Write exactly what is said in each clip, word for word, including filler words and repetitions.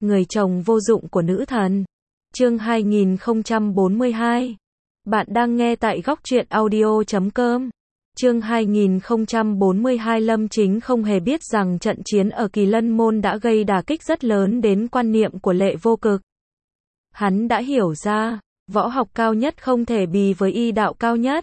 Người chồng vô dụng của nữ thần. Chương hai nghìn không trăm bốn mươi hai. Bạn đang nghe tại góc truyện audio chấm com. Chương hai nghìn không trăm bốn mươi hai. Lâm Chính không hề biết rằng trận chiến ở Kỳ Lân Môn đã gây đả kích rất lớn đến quan niệm của Lệ Vô Cực. Hắn đã hiểu ra, võ học cao nhất không thể bì với y đạo cao nhất.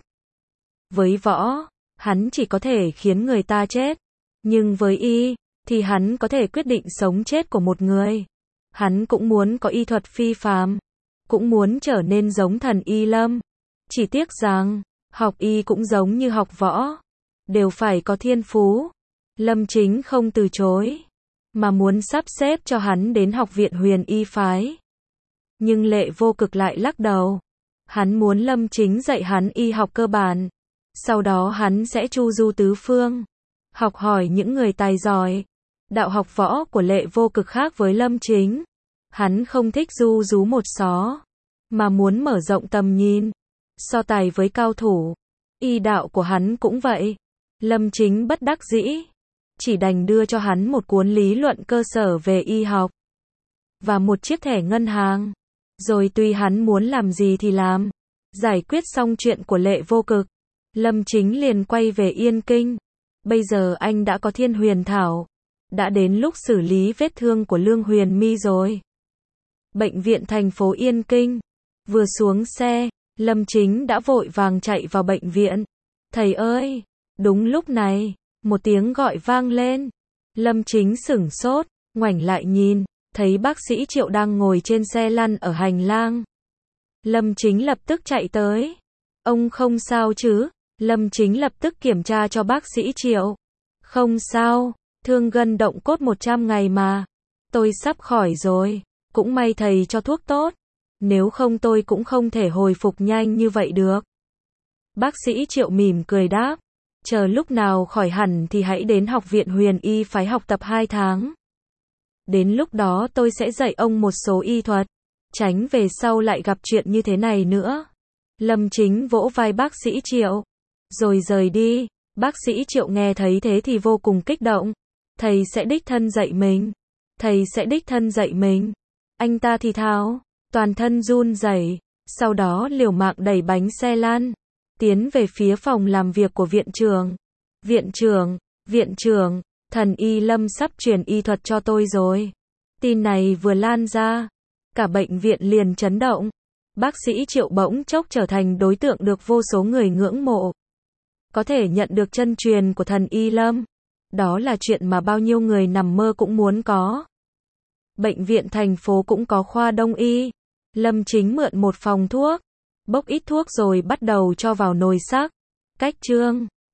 Với võ, hắn chỉ có thể khiến người ta chết. Nhưng với y, thì hắn có thể quyết định sống chết của một người. Hắn cũng muốn có y thuật phi phàm, cũng muốn trở nên giống thần y Lâm. Chỉ tiếc rằng, học y cũng giống như học võ, đều phải có thiên phú. Lâm Chính không từ chối, mà muốn sắp xếp cho hắn đến học viện Huyền Y phái. Nhưng Lệ Vô Cực lại lắc đầu. Hắn muốn Lâm Chính dạy hắn y học cơ bản, sau đó hắn sẽ chu du tứ phương, học hỏi những người tài giỏi. Đạo học võ của Lệ Vô Cực khác với Lâm Chính. Hắn không thích du rú một xó, mà muốn mở rộng tầm nhìn, so tài với cao thủ. Y đạo của hắn cũng vậy. Lâm Chính bất đắc dĩ, chỉ đành đưa cho hắn một cuốn lý luận cơ sở về y học, và một chiếc thẻ ngân hàng. Rồi tùy hắn muốn làm gì thì làm. Giải quyết xong chuyện của Lệ Vô Cực, Lâm Chính liền quay về Yên Kinh. Bây giờ anh đã có Thiên Huyền Thảo, đã đến lúc xử lý vết thương của Lương Huyền My rồi. Bệnh viện thành phố Yên Kinh. Vừa xuống xe, Lâm Chính đã vội vàng chạy vào bệnh viện. Thầy ơi! Đúng lúc này, một tiếng gọi vang lên. Lâm Chính sửng sốt, ngoảnh lại nhìn, thấy bác sĩ Triệu đang ngồi trên xe lăn ở hành lang. Lâm Chính lập tức chạy tới. Ông không sao chứ? Lâm Chính lập tức kiểm tra cho bác sĩ Triệu. Không sao, thương gân động cốt một trăm ngày mà. Tôi sắp khỏi rồi, cũng may thầy cho thuốc tốt. Nếu không tôi cũng không thể hồi phục nhanh như vậy được. Bác sĩ Triệu mỉm cười đáp. Chờ lúc nào khỏi hẳn thì hãy đến học viện Huyền Y phái học tập hai tháng. Đến lúc đó tôi sẽ dạy ông một số y thuật, tránh về sau lại gặp chuyện như thế này nữa. Lâm Chính vỗ vai bác sĩ Triệu, rồi rời đi. Bác sĩ Triệu nghe thấy thế thì vô cùng kích động. Thầy sẽ đích thân dạy mình. Thầy sẽ đích thân dạy mình. Anh ta thì thào, toàn thân run rẩy, sau đó liều mạng đẩy bánh xe lăn, tiến về phía phòng làm việc của viện trưởng. Viện trưởng, viện trưởng, thần y Lâm sắp truyền y thuật cho tôi rồi. Tin này vừa lan ra, cả bệnh viện liền chấn động. Bác sĩ Triệu bỗng chốc trở thành đối tượng được vô số người ngưỡng mộ. Có thể nhận được chân truyền của thần y Lâm, đó là chuyện mà bao nhiêu người nằm mơ cũng muốn có. Bệnh viện thành phố cũng có khoa đông y. Lâm Chính mượn một phòng thuốc, bốc ít thuốc rồi bắt đầu cho vào nồi sắc, cách chương.